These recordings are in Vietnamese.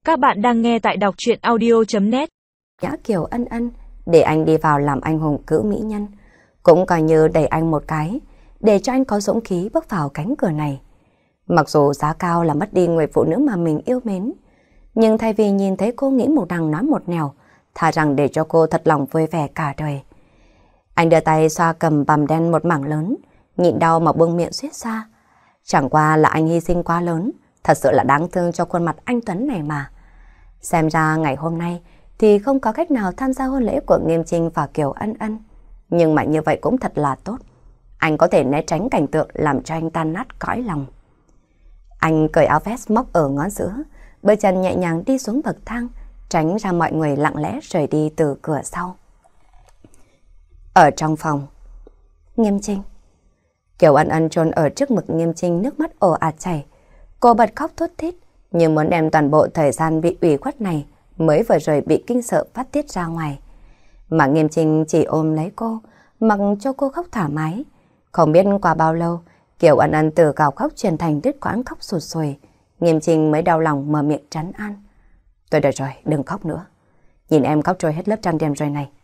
Các bạn đang nghe tại đọc truyện audio.net. Nhã Kiều ân ân để anh đi vào làm anh hùng cữu mỹ nhân, cũng coi như đẩy anh một cái để cho anh có dũng khí bước vào cánh cửa này. Mặc dù giá cao là mất đi người phụ nữ mà mình yêu mến, nhưng thay vì nhìn thấy cô nghĩ một đằng nói một nẻo, thà rằng để cho cô thật lòng vui vẻ cả đời. Anh đưa tay xoa cầm bằm đen một mảng lớn, nhịn đau mà buông miệng suýt xoa. Chẳng qua là anh hy sinh quá lớn, thật sự là đáng thương cho khuôn mặt anh Tuấn này mà. Xem ra ngày hôm nay thì không có cách nào tham gia hôn lễ của Nghiêm Trinh và Kiều Ân Ân. Nhưng mà như vậy cũng thật là tốt. Anh có thể né tránh cảnh tượng làm cho anh tan nát cõi lòng. Anh cởi áo vest móc ở ngón giữa, bước chân nhẹ nhàng đi xuống bậc thang, tránh ra mọi người lặng lẽ rời đi từ cửa sau. Ở trong phòng, Nghiêm Trinh. Kiều Ân Ân chôn ở trước ngực Nghiêm Trinh, nước mắt ồ ạt chảy. Cô bật khóc thút thít, nhưng muốn đem toàn bộ thời gian bị ủy khuất này mới vừa rồi bị kinh sợ phát tiết ra ngoài. Mà Nghiêm Trinh chỉ ôm lấy cô, mặc cho cô khóc thoải mái. Không biết qua bao lâu, Kiều Ân Ân từ gào khóc chuyển thành đứt quãng khóc sụt sùi. Nghiêm Trinh mới đau lòng mở miệng trấn an. Tôi đợi rồi, đừng khóc nữa. Nhìn em khóc trôi hết lớp trang điểm rồi này.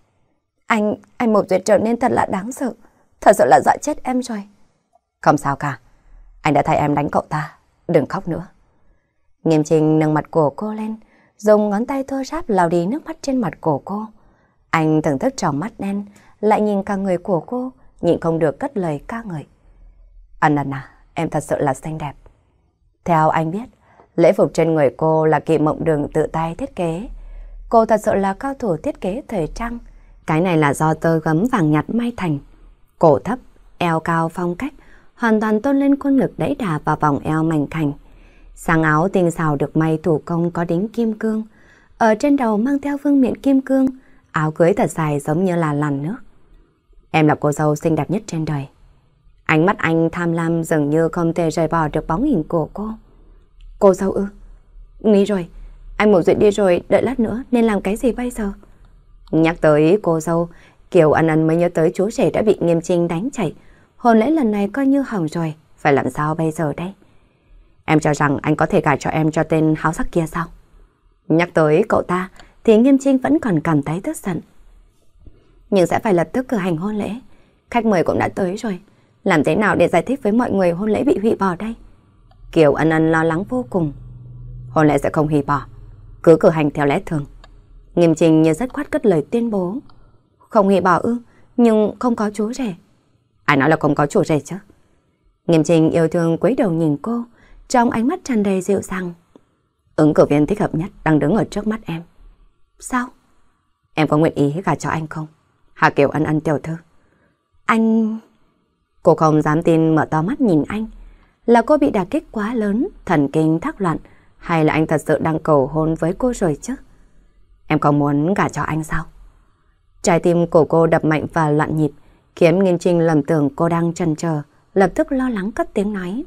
Anh Mộc Duyệt trở nên thật là đáng sợ. Thật sự là dọa chết em rồi. Không sao cả. Anh đã thay em đánh cậu ta. Đừng khóc nữa. Nghiêm Trinh nâng mặt của cô lên, dùng ngón tay thô ráp lau đi nước mắt trên mặt của cô. Anh thưởng thức tròng mắt đen, lại nhìn cả người của cô, nhịn không được cất lời ca ngợi. Ân Ân à, em thật sự là xinh đẹp. Theo anh biết, lễ phục trên người cô là Kỵ Mộng Đường tự tay thiết kế. Cô thật sự là cao thủ thiết kế thời trang. Cái này là do tơ gấm vàng nhạt may thành. Cổ thấp, eo cao phong cách, hoàn toàn tôn lên khuôn ngực đẫy đà và vòng eo mảnh khảnh. Sang áo tinh xảo được may thủ công có đính kim cương. Ở trên đầu mang theo vương miện kim cương, áo cưới thật dài giống như là làn nước. Em là cô dâu xinh đẹp nhất trên đời. Ánh mắt anh tham lam dường như không thể rời bỏ được bóng hình của cô. Cô dâu ư? Nghĩ rồi, anh Mộc Duyệt đi rồi, đợi lát nữa nên làm cái gì bây giờ? Nhắc tới cô dâu, Kiều Ân Ân mới nhớ tới chú rể đã bị Nghiêm Trinh đánh chạy. Hôn lễ lần này coi như hỏng rồi, phải làm sao bây giờ đây? Em cho rằng anh có thể gả cho em cho tên háo sắc kia sao? Nhắc tới cậu ta thì Nghiêm Trinh vẫn còn cảm thấy tức giận. Nhưng sẽ phải lập tức cử hành hôn lễ. Khách mời cũng đã tới rồi. Làm thế nào để giải thích với mọi người hôn lễ bị hủy bỏ đây? Kiều Ân Ân lo lắng vô cùng. Hôn lễ sẽ không hủy bỏ, cứ cử hành theo lẽ thường. Nghiêm Trinh như rất khoát cất lời tuyên bố. Không hủy bỏ ư? Nhưng không có chú rể. Ai nói là không có chủ rể chứ? Nghiêm Trinh yêu thương cúi đầu nhìn cô, trong ánh mắt tràn đầy dịu dàng. Ứng cử viên thích hợp nhất đang đứng ở trước mắt em. Sao? Em có nguyện ý gả cho anh không? Hà Kiều Ân Ân tiểu thư. Anh... Cô không dám tin mở to mắt nhìn anh. Là cô bị đả kích quá lớn, thần kinh thác loạn, hay là anh thật sự đang cầu hôn với cô rồi chứ? Em có muốn gả cho anh sao? Trái tim của cô đập mạnh và loạn nhịp, khiến Nghiêm Trinh lầm tưởng cô đang chần chờ, lập tức lo lắng cất tiếng nói.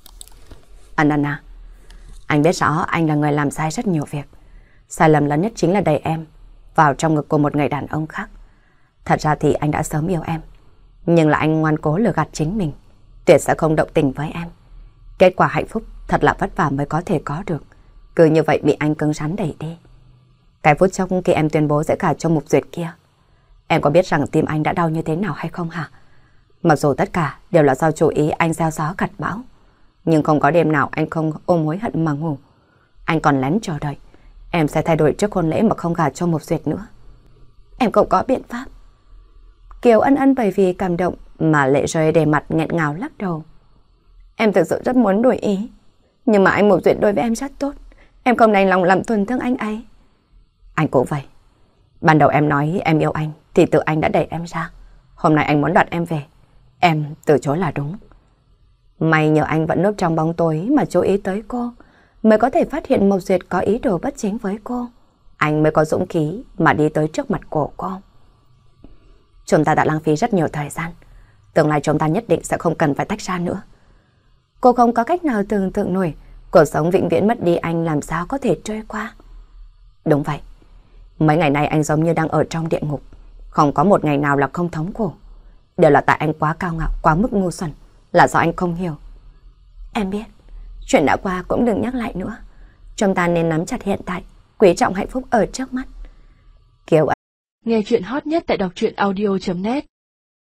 Ân Ân à, anh biết rõ anh là người làm sai rất nhiều việc. Sai lầm lớn nhất chính là đẩy em vào trong ngực của một người đàn ông khác. Thật ra thì anh đã sớm yêu em, nhưng là anh ngoan cố lừa gạt chính mình, tuyệt sẽ không động tình với em. Kết quả hạnh phúc thật là vất vả mới có thể có được, cứ như vậy bị anh cứng rắn đẩy đi. Cái phút chốc khi em tuyên bố sẽ gả cho Mục Duyệt kia, em có biết rằng tim anh đã đau như thế nào hay không hả? Mặc dù tất cả đều là do chủ ý anh gieo gió gặt bão, nhưng không có đêm nào anh không ôm hối hận mà ngủ. Anh còn lén chờ đợi em sẽ thay đổi trước hôn lễ mà không gả cho Mục Duyệt nữa. Em không có biện pháp. Kiều Ân Ân bởi vì cảm động mà lệ rơi đầy mặt nghẹn ngào lắc đầu. Em thực sự rất muốn đổi ý, nhưng mà anh Mục Duyệt đối với em rất tốt. Em không đành lòng làm tổn thương anh ấy. Anh cũng vậy. Ban đầu em nói em yêu anh thì tự anh đã đẩy em ra. Hôm nay anh muốn đoạt em về, em từ chối là đúng. May nhờ anh vẫn núp trong bóng tối mà chú ý tới cô, mới có thể phát hiện Mộc Duyệt có ý đồ bất chính với cô. Anh mới có dũng khí mà đi tới trước mặt của cô. Chúng ta đã lãng phí rất nhiều thời gian. Tương lai chúng ta nhất định sẽ không cần phải tách ra nữa. Cô không có cách nào tưởng tượng nổi cuộc sống vĩnh viễn mất đi anh làm sao có thể trôi qua. Đúng vậy. Mấy ngày nay anh giống như đang ở trong địa ngục. Không có một ngày nào là không thống khổ. Đều là tại anh quá cao ngạo, quá mức ngu xuẩn. Là do anh không hiểu. Em biết. Chuyện đã qua cũng đừng nhắc lại nữa. Chúng ta nên nắm chặt hiện tại, quý trọng hạnh phúc ở trước mắt. Kiều Anh. Nghe chuyện hot nhất tại đọc truyện audio.net